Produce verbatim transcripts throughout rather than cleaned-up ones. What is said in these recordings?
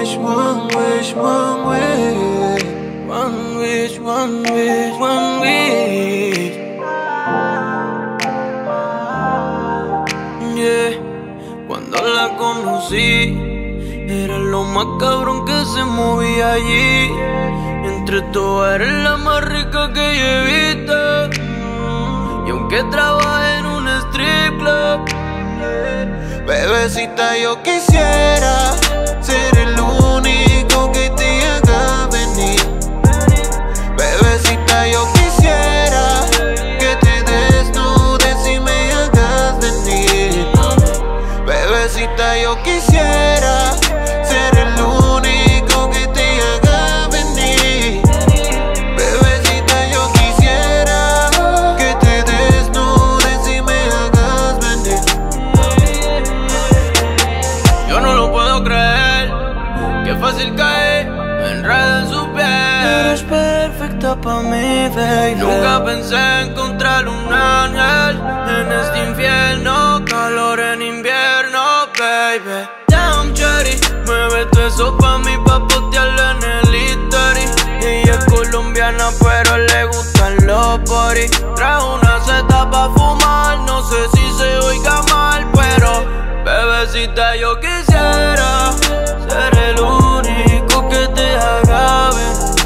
wish, one wish, one wish. One wish, one wish, one wish. Yeah, cuando la conocí, era lo más cabrón que se movía allí. Entre todas eres la más rica que yo he visto. Y aunque trabaje en un strip club, bebecita, yo quisiera ser el único que te haga venir. Bebecita, yo quisiera que te desnudes y me hagas venir. Bebecita, yo quisiera ser el único que te haga venir. Bebecita, yo quisiera que te desnudes y me hagas venir. yo no lo puedo creer, qué fácil caer, me enredo en su piel. Eres perfecta pa' mí, baby. Nunca pensé encontrar un ángel en este infierno, calor en invierno, baby. Damn, cherry, mueve todo eso pa' mí, pa' postearlo en el history. Ella es colombiana, pero le gustan los boris. Trae una seta pa' fumar, no sé si se oiga mal, pero bebecita, yo quisiera ser el único que te haga venir.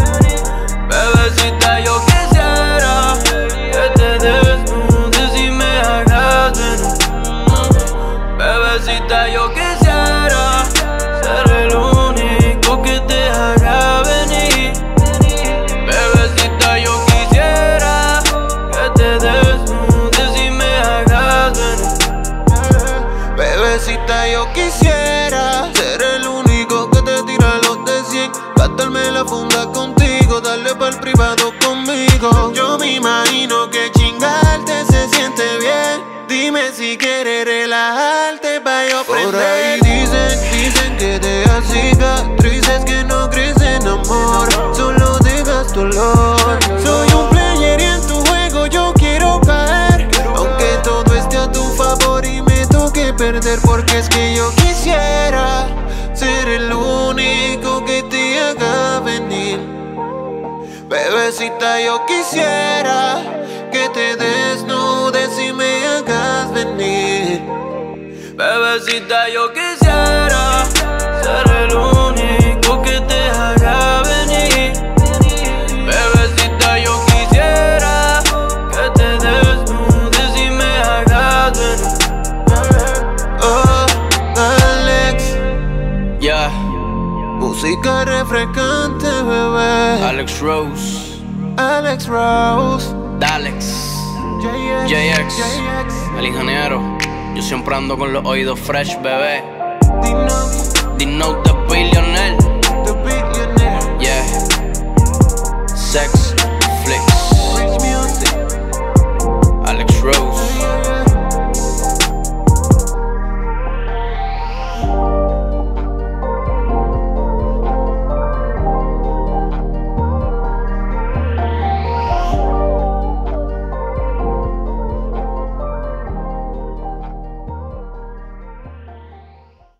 Bebecita, yo quisiera que te desnudes y me hagas venir. Bebecita, yo quisiera ser el único que te haga venir. Bebecita, yo quisiera que te desnudes y me hagas venir. Bebecita, yo quisiera ser el único que te tira los de cien. Gastarme la funda contigo, darle pa'l privado conmigo. Yo me imagino que chingarte se siente bien. Dime si quieres relajarte pa' yo aprender. Por ahí dicen, dicen que dejas cicatrices que no crecen amor, solo dejas dolor. Soy un player y en tu juego yo quiero caer, aunque todo esté a tu favor y me toque perder. Porque es que yo quisiera ser el único que te haga venir. Bebecita, yo quisiera que te desnudes y me hagas venir. Bebecita, yo quisiera ser el único que te haga venir. Bebecita, yo quisiera que te desnudes y me hagas venir. Oh, Alex, Yeah, música refrescante, bebé. Alex Rose, Alex Rose, Dalex, J X, J X, J X. el ingeniero. Yo siempre ando con los oídos fresh, bebé. Dino. The Note de Billionaire.